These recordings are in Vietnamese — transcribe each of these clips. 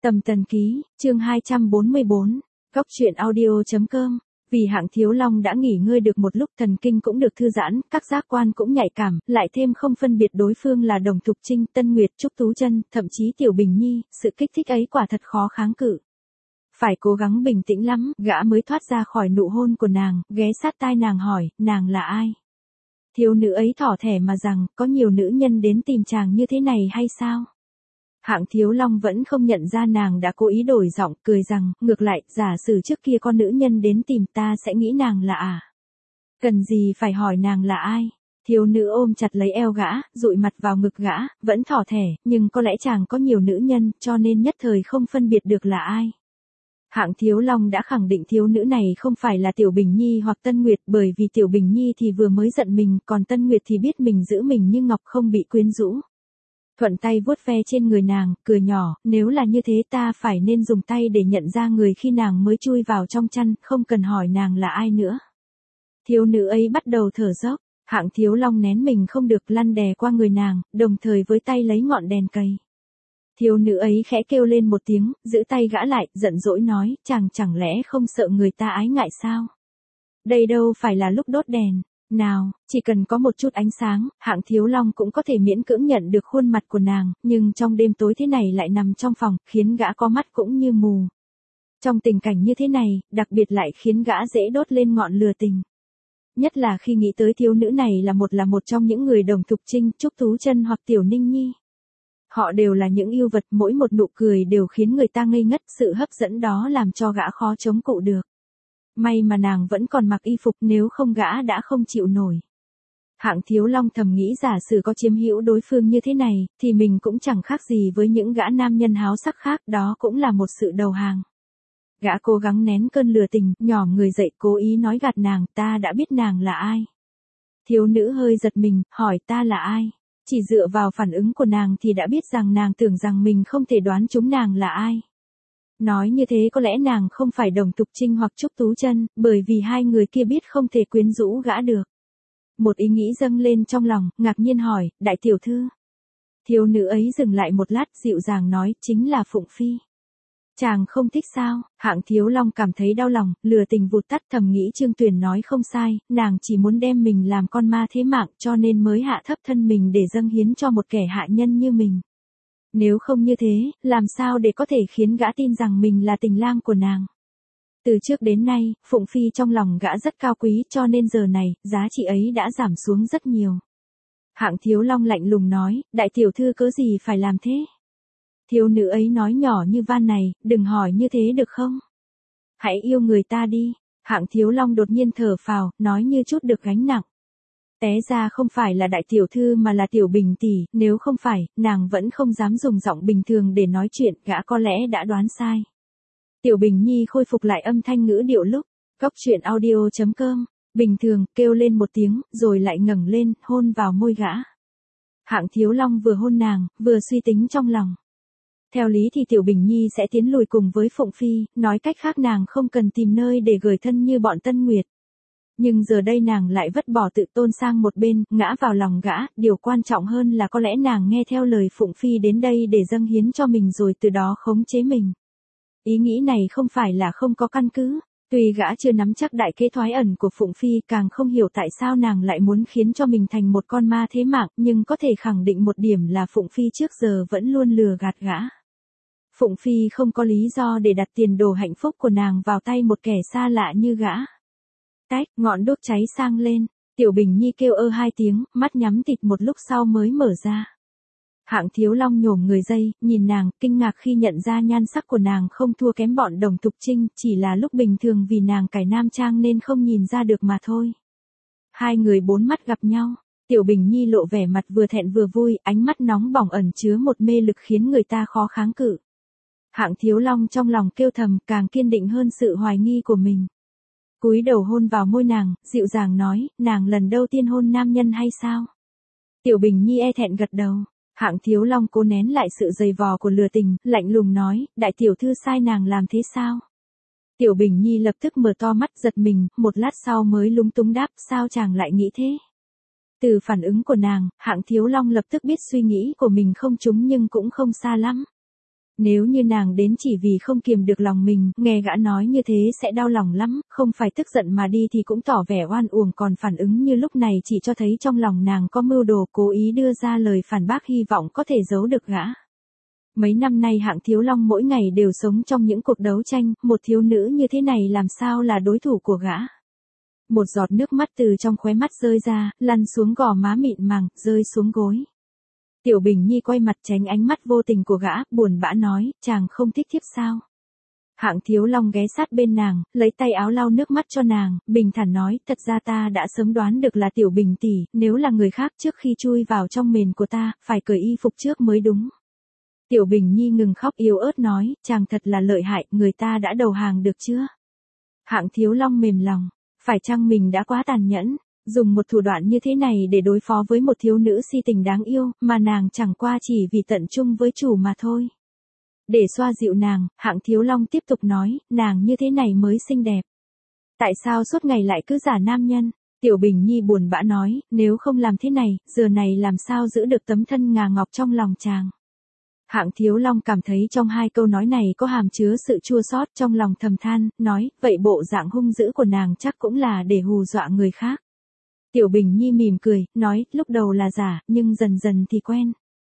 Tầm Tần Ký, chương 244, Góc truyện audio.com. Vì Hạng Thiếu Long đã nghỉ ngơi được một lúc, thần kinh cũng được thư giãn, các giác quan cũng nhạy cảm, lại thêm không phân biệt đối phương là Đồng Thục Trinh, Tân Nguyệt, Trúc Tú Chân, thậm chí Tiểu Bình Nhi, sự kích thích ấy quả thật khó kháng cự. Phải cố gắng bình tĩnh lắm, gã mới thoát ra khỏi nụ hôn của nàng, ghé sát tai nàng hỏi, nàng là ai? Thiếu nữ ấy thỏ thẻ mà rằng, có nhiều nữ nhân đến tìm chàng như thế này hay sao? Hạng Thiếu Long vẫn không nhận ra nàng đã cố ý đổi giọng, cười rằng, ngược lại, giả sử trước kia con nữ nhân đến tìm ta sẽ nghĩ nàng là cần gì phải hỏi nàng là ai. Thiếu nữ ôm chặt lấy eo gã, dụi mặt vào ngực gã, vẫn thỏ thẻ, nhưng có lẽ chàng có nhiều nữ nhân, cho nên nhất thời không phân biệt được là ai. Hạng Thiếu Long đã khẳng định thiếu nữ này không phải là Tiểu Bình Nhi hoặc Tân Nguyệt, bởi vì Tiểu Bình Nhi thì vừa mới giận mình, còn Tân Nguyệt thì biết mình giữ mình như ngọc không bị quyến rũ. Thuận tay vuốt ve trên người nàng, cười nhỏ, nếu là như thế ta phải nên dùng tay để nhận ra người khi nàng mới chui vào trong chăn, không cần hỏi nàng là ai nữa. Thiếu nữ ấy bắt đầu thở dốc, Hạng Thiếu Long nén mình không được lăn đè qua người nàng, đồng thời với tay lấy ngọn đèn cầy. Thiếu nữ ấy khẽ kêu lên một tiếng, giữ tay gã lại, giận dỗi nói, chàng chẳng lẽ không sợ người ta ái ngại sao? Đây đâu phải là lúc đốt đèn. Nào, chỉ cần có một chút ánh sáng, Hạng Thiếu Long cũng có thể miễn cưỡng nhận được khuôn mặt của nàng, nhưng trong đêm tối thế này lại nằm trong phòng, khiến gã có mắt cũng như mù. Trong tình cảnh như thế này, đặc biệt lại khiến gã dễ đốt lên ngọn lửa tình. Nhất là khi nghĩ tới thiếu nữ này là một trong những người Đồng Thục Trinh, Trúc Tú Chân hoặc Tiểu Ninh Nhi. Họ đều là những yêu vật, mỗi một nụ cười đều khiến người ta ngây ngất, sự hấp dẫn đó làm cho gã khó chống cự được. May mà nàng vẫn còn mặc y phục, nếu không gã đã không chịu nổi. Hạng Thiếu Long thầm nghĩ giả sử có chiếm hữu đối phương như thế này, thì mình cũng chẳng khác gì với những gã nam nhân háo sắc khác, đó cũng là một sự đầu hàng. Gã cố gắng nén cơn lửa tình, nhỏm người dậy cố ý nói gạt nàng, ta đã biết nàng là ai. Thiếu nữ hơi giật mình, hỏi ta là ai. Chỉ dựa vào phản ứng của nàng thì đã biết rằng nàng tưởng rằng mình không thể đoán chúng nàng là ai. Nói như thế có lẽ nàng không phải Đồng Thục Trinh hoặc Trúc Tú Chân, bởi vì hai người kia biết không thể quyến rũ gã được. Một ý nghĩ dâng lên trong lòng, ngạc nhiên hỏi, đại tiểu thư. Thiếu nữ ấy dừng lại một lát, dịu dàng nói, chính là Phụng Phi. Chàng không thích sao? Hạng Thiếu Long cảm thấy đau lòng, lửa tình vụt tắt, thầm nghĩ Trương Tuyền nói không sai, nàng chỉ muốn đem mình làm con ma thế mạng cho nên mới hạ thấp thân mình để dâng hiến cho một kẻ hạ nhân như mình. Nếu không như thế, làm sao để có thể khiến gã tin rằng mình là tình lang của nàng. Từ trước đến nay, Phụng Phi trong lòng gã rất cao quý cho nên giờ này, giá trị ấy đã giảm xuống rất nhiều. Hạng Thiếu Long lạnh lùng nói, đại tiểu thư cớ gì phải làm thế? Thiếu nữ ấy nói nhỏ như van này, đừng hỏi như thế được không? Hãy yêu người ta đi. Hạng Thiếu Long đột nhiên thở phào, nói như chút được gánh nặng. Té ra không phải là đại tiểu thư mà là Tiểu Bình tỷ, nếu không phải, nàng vẫn không dám dùng giọng bình thường để nói chuyện, gã có lẽ đã đoán sai. Tiểu Bình Nhi khôi phục lại âm thanh ngữ điệu lúc, Góc truyện audio.com, bình thường, kêu lên một tiếng, rồi lại ngẩng lên, hôn vào môi gã. Hạng Thiếu Long vừa hôn nàng, vừa suy tính trong lòng. Theo lý thì Tiểu Bình Nhi sẽ tiến lùi cùng với Phụng Phi, nói cách khác nàng không cần tìm nơi để gửi thân như bọn Tân Nguyệt. Nhưng giờ đây nàng lại vứt bỏ tự tôn sang một bên, ngã vào lòng gã, điều quan trọng hơn là có lẽ nàng nghe theo lời Phụng Phi đến đây để dâng hiến cho mình rồi từ đó khống chế mình. Ý nghĩ này không phải là không có căn cứ, tuy gã chưa nắm chắc đại kế thoái ẩn của Phụng Phi, càng không hiểu tại sao nàng lại muốn khiến cho mình thành một con ma thế mạng, nhưng có thể khẳng định một điểm là Phụng Phi trước giờ vẫn luôn lừa gạt gã. Phụng Phi không có lý do để đặt tiền đồ hạnh phúc của nàng vào tay một kẻ xa lạ như gã. Cách, ngọn đuốc cháy sang lên, Tiểu Bình Nhi kêu ơ hai tiếng, mắt nhắm tịt một lúc sau mới mở ra. Hạng Thiếu Long nhổm người dây, nhìn nàng, kinh ngạc khi nhận ra nhan sắc của nàng không thua kém bọn Đồng Thục Trinh, chỉ là lúc bình thường vì nàng cải nam trang nên không nhìn ra được mà thôi. Hai người bốn mắt gặp nhau, Tiểu Bình Nhi lộ vẻ mặt vừa thẹn vừa vui, ánh mắt nóng bỏng ẩn chứa một mê lực khiến người ta khó kháng cự. Hạng Thiếu Long trong lòng kêu thầm, càng kiên định hơn sự hoài nghi của mình. Cúi đầu hôn vào môi nàng, dịu dàng nói, nàng lần đầu tiên hôn nam nhân hay sao? Tiểu Bình Nhi e thẹn gật đầu. Hạng Thiếu Long cố nén lại sự dày vò của lừa tình, lạnh lùng nói, đại tiểu thư sai nàng làm thế sao? Tiểu Bình Nhi lập tức mở to mắt giật mình, một lát sau mới lúng túng đáp, sao chàng lại nghĩ thế? Từ phản ứng của nàng, Hạng Thiếu Long lập tức biết suy nghĩ của mình không trúng nhưng cũng không xa lắm. Nếu như nàng đến chỉ vì không kiềm được lòng mình, nghe gã nói như thế sẽ đau lòng lắm, không phải tức giận mà đi thì cũng tỏ vẻ oan uổng, còn phản ứng như lúc này chỉ cho thấy trong lòng nàng có mưu đồ, cố ý đưa ra lời phản bác hy vọng có thể giấu được gã. Mấy năm nay Hạng Thiếu Long mỗi ngày đều sống trong những cuộc đấu tranh, một thiếu nữ như thế này làm sao là đối thủ của gã. Một giọt nước mắt từ trong khóe mắt rơi ra, lăn xuống gò má mịn màng, rơi xuống gối. Tiểu Bình Nhi quay mặt tránh ánh mắt vô tình của gã, buồn bã nói, chàng không thích thiếp sao? Hạng Thiếu Long ghé sát bên nàng, lấy tay áo lau nước mắt cho nàng, bình thản nói, thật ra ta đã sớm đoán được là Tiểu Bình tỷ, nếu là người khác trước khi chui vào trong mền của ta, phải cởi y phục trước mới đúng. Tiểu Bình Nhi ngừng khóc yếu ớt nói, chàng thật là lợi hại, người ta đã đầu hàng được chưa? Hạng Thiếu Long mềm lòng, phải chăng mình đã quá tàn nhẫn? Dùng một thủ đoạn như thế này để đối phó với một thiếu nữ si tình đáng yêu, mà nàng chẳng qua chỉ vì tận trung với chủ mà thôi. Để xoa dịu nàng, Hạng Thiếu Long tiếp tục nói, nàng như thế này mới xinh đẹp. Tại sao suốt ngày lại cứ giả nam nhân? Tiểu Bình Nhi buồn bã nói, nếu không làm thế này, giờ này làm sao giữ được tấm thân ngà ngọc trong lòng chàng. Hạng Thiếu Long cảm thấy trong hai câu nói này có hàm chứa sự chua xót, trong lòng thầm than, nói, vậy bộ dạng hung dữ của nàng chắc cũng là để hù dọa người khác. Tiểu Bình Nhi mỉm cười, nói, lúc đầu là giả, nhưng dần dần thì quen.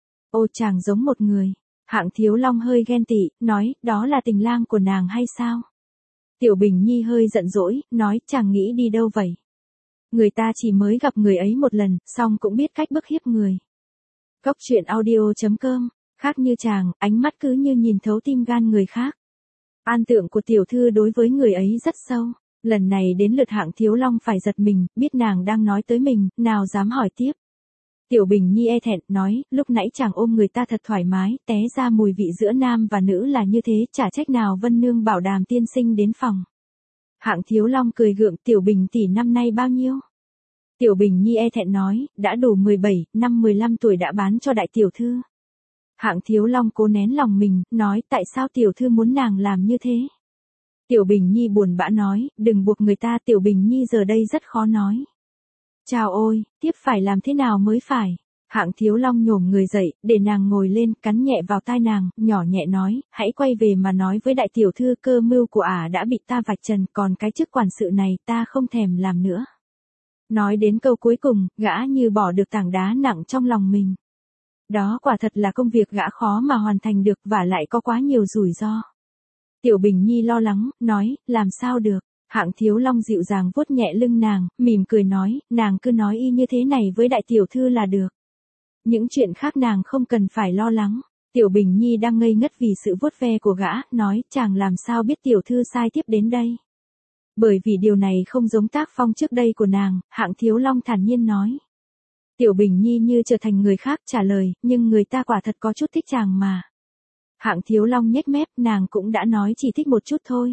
Ô chàng giống một người. Hạng Thiếu Long hơi ghen tị, nói, đó là tình lang của nàng hay sao? Tiểu Bình Nhi hơi giận dỗi, nói, chàng nghĩ đi đâu vậy? Người ta chỉ mới gặp người ấy một lần, xong cũng biết cách bức hiếp người. Góc truyện audio.com, khác như chàng, ánh mắt cứ như nhìn thấu tim gan người khác. An tượng của tiểu thư đối với người ấy rất sâu. Lần này đến lượt Hạng Thiếu Long phải giật mình, biết nàng đang nói tới mình, nào dám hỏi tiếp. Tiểu Bình Nhi e thẹn, nói, lúc nãy chàng ôm người ta thật thoải mái, té ra mùi vị giữa nam và nữ là như thế, chả trách nào Vân Nương bảo Đàm tiên sinh đến phòng. Hạng Thiếu Long cười gượng, Tiểu Bình tỷ năm nay bao nhiêu? Tiểu Bình Nhi e thẹn nói, đã đủ 17, năm 15 tuổi đã bán cho đại tiểu thư. Hạng Thiếu Long cố nén lòng mình, nói, tại sao tiểu thư muốn nàng làm như thế? Tiểu Bình Nhi buồn bã nói, đừng buộc người ta, Tiểu Bình Nhi giờ đây rất khó nói. Chào ôi, tiếp phải làm thế nào mới phải? Hạng Thiếu Long nhổm người dậy, để nàng ngồi lên, cắn nhẹ vào tai nàng, nhỏ nhẹ nói, hãy quay về mà nói với đại tiểu thư cơ mưu của ả đã bị ta vạch trần, còn cái chức quản sự này ta không thèm làm nữa. Nói đến câu cuối cùng, gã như bỏ được tảng đá nặng trong lòng mình. Đó quả thật là công việc gã khó mà hoàn thành được và lại có quá nhiều rủi ro. Tiểu Bình Nhi lo lắng, nói, làm sao được? Hạng Thiếu Long dịu dàng vuốt nhẹ lưng nàng, mỉm cười nói, nàng cứ nói y như thế này với đại tiểu thư là được. Những chuyện khác nàng không cần phải lo lắng. Tiểu Bình Nhi đang ngây ngất vì sự vuốt ve của gã, nói, chàng làm sao biết tiểu thư sai tiếp đến đây. Bởi vì điều này không giống tác phong trước đây của nàng, Hạng Thiếu Long thản nhiên nói. Tiểu Bình Nhi như trở thành người khác trả lời, nhưng người ta quả thật có chút thích chàng mà. Hạng Thiếu Long nhếch mép, nàng cũng đã nói chỉ thích một chút thôi.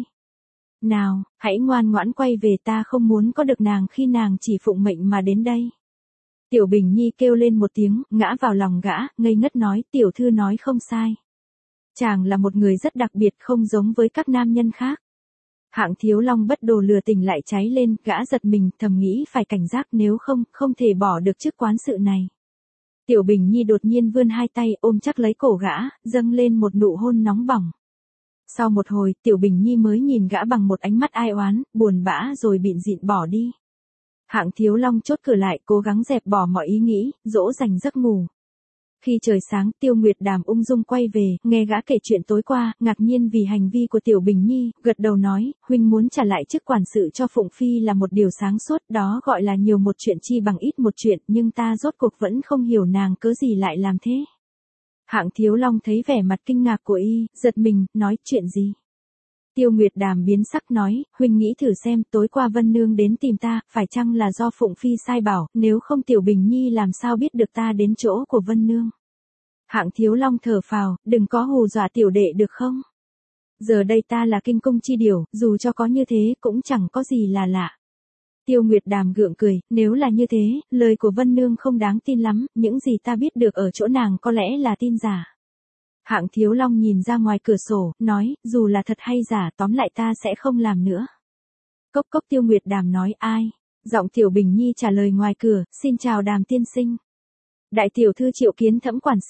Nào, hãy ngoan ngoãn quay về, ta không muốn có được nàng khi nàng chỉ phụng mệnh mà đến đây. Tiểu Bình Nhi kêu lên một tiếng, ngã vào lòng gã, ngây ngất nói, tiểu thư nói không sai. Chàng là một người rất đặc biệt, không giống với các nam nhân khác. Hạng Thiếu Long bất đồ lừa tình lại cháy lên, gã giật mình, thầm nghĩ phải cảnh giác, nếu không, không thể bỏ được chức quán sự này. Tiểu Bình Nhi đột nhiên vươn hai tay ôm chắc lấy cổ gã, dâng lên một nụ hôn nóng bỏng. Sau một hồi, Tiểu Bình Nhi mới nhìn gã bằng một ánh mắt ai oán, buồn bã rồi bịn dịn bỏ đi. Hạng Thiếu Long chốt cửa lại, cố gắng dẹp bỏ mọi ý nghĩ, dỗ dành giấc ngủ. Khi trời sáng, Tiêu Nguyệt Đàm ung dung quay về, nghe gã kể chuyện tối qua, ngạc nhiên vì hành vi của Tiểu Bình Nhi, gật đầu nói, huynh muốn trả lại chức quản sự cho Phụng Phi là một điều sáng suốt, đó gọi là nhiều một chuyện chi bằng ít một chuyện, nhưng ta rốt cuộc vẫn không hiểu nàng cớ gì lại làm thế. Hạng Thiếu Long thấy vẻ mặt kinh ngạc của y, giật mình, nói, chuyện gì? Tiêu Nguyệt Đàm biến sắc nói, huynh nghĩ thử xem, tối qua Vân Nương đến tìm ta, phải chăng là do Phụng Phi sai bảo, nếu không Tiểu Bình Nhi làm sao biết được ta đến chỗ của Vân Nương. Hạng Thiếu Long thở phào, đừng có hù dọa tiểu đệ được không? Giờ đây ta là kinh cung chi điều, dù cho có như thế, cũng chẳng có gì là lạ. Tiêu Nguyệt Đàm gượng cười, nếu là như thế, lời của Vân Nương không đáng tin lắm, những gì ta biết được ở chỗ nàng có lẽ là tin giả. Hạng Thiếu Long nhìn ra ngoài cửa sổ, nói, dù là thật hay giả, tóm lại ta sẽ không làm nữa. Cốc cốc, Tiêu Nguyệt Đàm nói, ai? Giọng Tiểu Bình Nhi trả lời ngoài cửa, xin chào Đàm tiên sinh. Đại tiểu thư triệu kiến thẫm quản sự.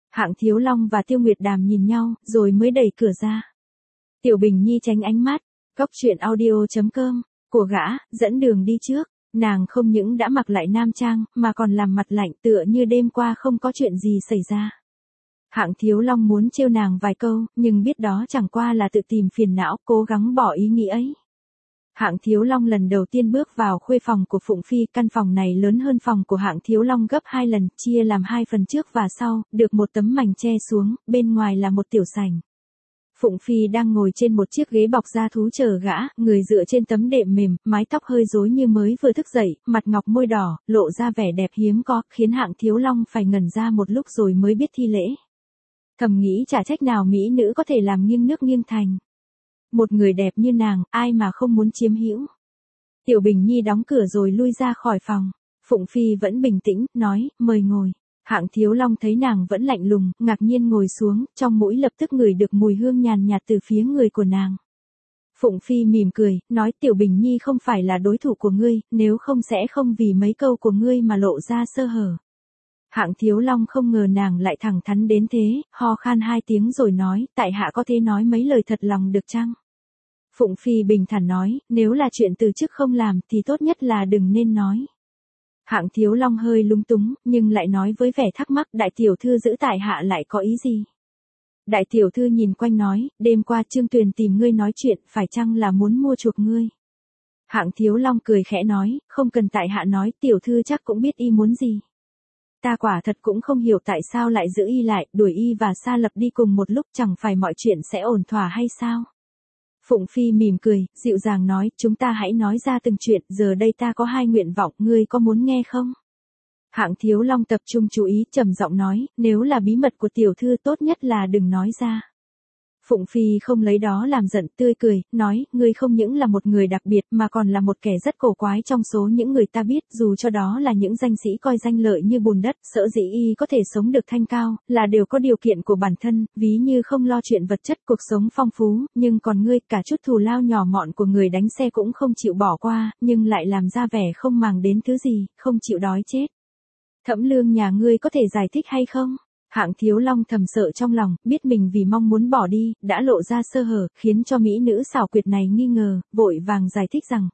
Hạng Thiếu Long và Tiêu Nguyệt Đàm nhìn nhau, rồi mới đẩy cửa ra. Tiểu Bình Nhi tránh ánh mắt, Cóc truyện audio.com, của gã, dẫn đường đi trước. Nàng không những đã mặc lại nam trang, mà còn làm mặt lạnh tựa như đêm qua không có chuyện gì xảy ra. Hạng Thiếu Long muốn trêu nàng vài câu, nhưng biết đó chẳng qua là tự tìm phiền não, cố gắng bỏ ý nghĩ ấy. Hạng Thiếu Long lần đầu tiên bước vào khuê phòng của Phụng Phi, căn phòng này lớn hơn phòng của Hạng Thiếu Long gấp 2 lần, chia làm 2 phần trước và sau, được một tấm mành che xuống, bên ngoài là một tiểu sảnh. Phụng Phi đang ngồi trên một chiếc ghế bọc da thú chờ gã, người dựa trên tấm đệm mềm, mái tóc hơi rối như mới vừa thức dậy, mặt ngọc môi đỏ, lộ ra vẻ đẹp hiếm có, khiến Hạng Thiếu Long phải ngẩn ra một lúc rồi mới biết thi lễ. Thầm nghĩ chả trách nào mỹ nữ có thể làm nghiêng nước nghiêng thành. Một người đẹp như nàng, ai mà không muốn chiếm hữu. Tiểu Bình Nhi đóng cửa rồi lui ra khỏi phòng. Phụng Phi vẫn bình tĩnh, nói, mời ngồi. Hạng Thiếu Long thấy nàng vẫn lạnh lùng, ngạc nhiên ngồi xuống, trong mũi lập tức ngửi được mùi hương nhàn nhạt từ phía người của nàng. Phụng Phi mỉm cười, nói Tiểu Bình Nhi không phải là đối thủ của ngươi, nếu không sẽ không vì mấy câu của ngươi mà lộ ra sơ hở. Hạng Thiếu Long không ngờ nàng lại thẳng thắn đến thế, ho khan 2 tiếng rồi nói, tại hạ có thể nói mấy lời thật lòng được chăng? Phụng Phi bình thản nói, nếu là chuyện từ chức không làm thì tốt nhất là đừng nên nói. Hạng Thiếu Long hơi lúng túng, nhưng lại nói với vẻ thắc mắc, đại tiểu thư giữ tại hạ lại có ý gì? Đại tiểu thư nhìn quanh nói, đêm qua Trương Tuyền tìm ngươi nói chuyện, phải chăng là muốn mua chuộc ngươi? Hạng Thiếu Long cười khẽ nói, không cần tại hạ nói, tiểu thư chắc cũng biết y muốn gì. Ta quả thật cũng không hiểu tại sao lại giữ y lại, đuổi y và Sa Lập đi cùng một lúc, chẳng phải mọi chuyện sẽ ổn thỏa hay sao? Phụng Phi mỉm cười, dịu dàng nói, chúng ta hãy nói ra từng chuyện, giờ đây ta có 2 nguyện vọng, ngươi có muốn nghe không? Hạng Thiếu Long tập trung chú ý, trầm giọng nói, nếu là bí mật của tiểu thư tốt nhất là đừng nói ra. Phụng Phi không lấy đó làm giận, tươi cười, nói, ngươi không những là một người đặc biệt mà còn là một kẻ rất cổ quái trong số những người ta biết, dù cho đó là những danh sĩ coi danh lợi như bùn đất, sở dĩ y có thể sống được thanh cao, là đều có điều kiện của bản thân, ví như không lo chuyện vật chất, cuộc sống phong phú, nhưng còn ngươi, cả chút thù lao nhỏ mọn của người đánh xe cũng không chịu bỏ qua, nhưng lại làm ra vẻ không màng đến thứ gì, không chịu đói chết. Thẩm Lương nhà ngươi có thể giải thích hay không? Hạng Thiếu Long thầm sợ trong lòng, biết mình vì mong muốn bỏ đi, đã lộ ra sơ hở, khiến cho mỹ nữ xảo quyệt này nghi ngờ, vội vàng giải thích rằng,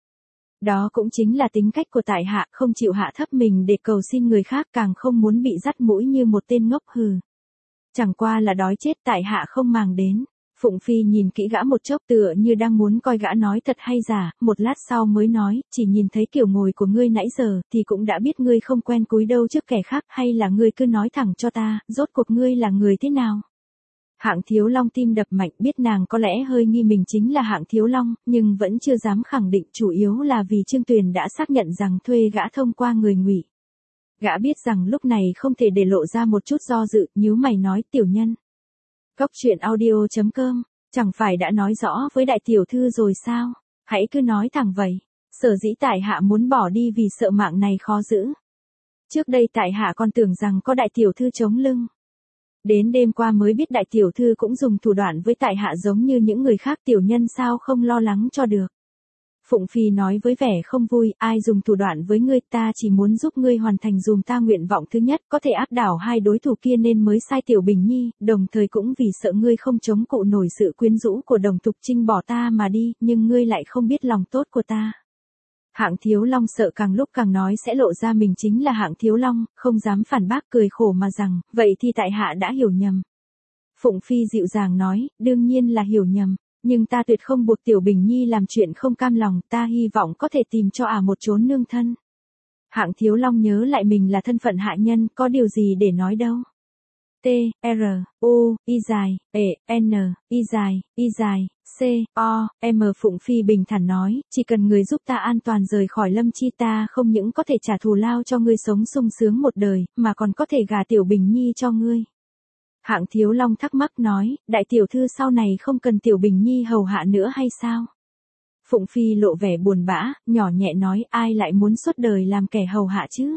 đó cũng chính là tính cách của tại hạ, không chịu hạ thấp mình để cầu xin người khác, càng không muốn bị dắt mũi như một tên ngốc. Chẳng qua là đói chết, tại hạ không màng đến. Phụng Phi nhìn kỹ gã một chốc tựa như đang muốn coi gã nói thật hay giả, một lát sau mới nói, chỉ nhìn thấy kiểu ngồi của ngươi nãy giờ, thì cũng đã biết ngươi không quen cúi đâu trước kẻ khác, hay là ngươi cứ nói thẳng cho ta, rốt cuộc ngươi là người thế nào? Hạng Thiếu Long tim đập mạnh, biết nàng có lẽ hơi nghi mình chính là Hạng Thiếu Long, nhưng vẫn chưa dám khẳng định, chủ yếu là vì Trương Tuyền đã xác nhận rằng thuê gã thông qua người Ngụy. Gã biết rằng lúc này không thể để lộ ra một chút do dự, nhíu mày nói, tiểu nhân. Cóc truyện audio.com, chẳng phải đã nói rõ với đại tiểu thư rồi sao? Hãy cứ nói thẳng vậy. Sở dĩ tại hạ muốn bỏ đi vì sợ mạng này khó giữ. Trước đây tại hạ còn tưởng rằng có đại tiểu thư chống lưng. Đến đêm qua mới biết đại tiểu thư cũng dùng thủ đoạn với tại hạ giống như những người khác, tiểu nhân sao không lo lắng cho được. Phụng Phi nói với vẻ không vui, ai dùng thủ đoạn với ngươi, ta chỉ muốn giúp ngươi hoàn thành dùm ta nguyện vọng thứ nhất, có thể áp đảo 2 đối thủ kia nên mới sai Tiểu Bình Nhi, đồng thời cũng vì sợ ngươi không chống cự nổi sự quyến rũ của Đồng Thục Trinh bỏ ta mà đi, nhưng ngươi lại không biết lòng tốt của ta. Hạng Thiếu Long sợ càng lúc càng nói sẽ lộ ra mình chính là Hạng Thiếu Long, không dám phản bác, cười khổ mà rằng, vậy thì tại hạ đã hiểu nhầm. Phụng Phi dịu dàng nói, đương nhiên là hiểu nhầm. Nhưng ta tuyệt không buộc Tiểu Bình Nhi làm chuyện không cam lòng, ta hy vọng có thể tìm cho một chốn nương thân. Hạng Thiếu Long nhớ lại mình là thân phận hạ nhân, có điều gì để nói đâu. T, R, U, I dài, E, N, I dài, C, O, M. Phụng Phi bình thản nói, chỉ cần người giúp ta an toàn rời khỏi Lâm Chi, ta không những có thể trả thù lao cho ngươi sống sung sướng một đời, mà còn có thể gả Tiểu Bình Nhi cho ngươi. Hạng Thiếu Long thắc mắc nói, đại tiểu thư sau này không cần Tiểu Bình Nhi hầu hạ nữa hay sao? Phụng Phi lộ vẻ buồn bã, nhỏ nhẹ nói, ai lại muốn suốt đời làm kẻ hầu hạ chứ?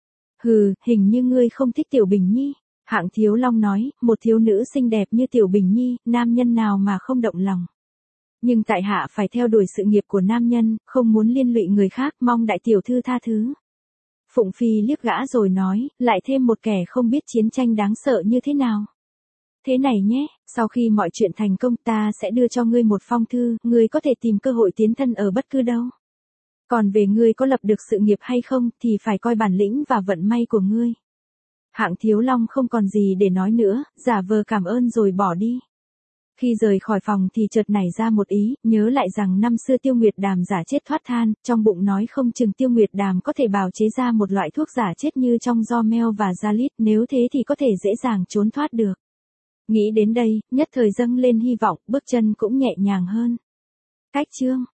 Hình như ngươi không thích Tiểu Bình Nhi. Hạng Thiếu Long nói, một thiếu nữ xinh đẹp như Tiểu Bình Nhi, nam nhân nào mà không động lòng. Nhưng tại hạ phải theo đuổi sự nghiệp của nam nhân, không muốn liên lụy người khác, mong đại tiểu thư tha thứ. Phụng Phi liếc gã rồi nói, lại thêm một kẻ không biết chiến tranh đáng sợ như thế nào. Thế này nhé, sau khi mọi chuyện thành công ta sẽ đưa cho ngươi một phong thư, ngươi có thể tìm cơ hội tiến thân ở bất cứ đâu. Còn về ngươi có lập được sự nghiệp hay không thì phải coi bản lĩnh và vận may của ngươi. Hạng Thiếu Long không còn gì để nói nữa, giả vờ cảm ơn rồi bỏ đi. Khi rời khỏi phòng thì chợt nảy ra một ý, nhớ lại rằng năm xưa Tiêu Nguyệt Đàm giả chết thoát than, trong bụng nói không chừng Tiêu Nguyệt Đàm có thể bào chế ra một loại thuốc giả chết như trong do meo và gia lít, nếu thế thì có thể dễ dàng trốn thoát được. Nghĩ đến đây, nhất thời dâng lên hy vọng, bước chân cũng nhẹ nhàng hơn. Cách chương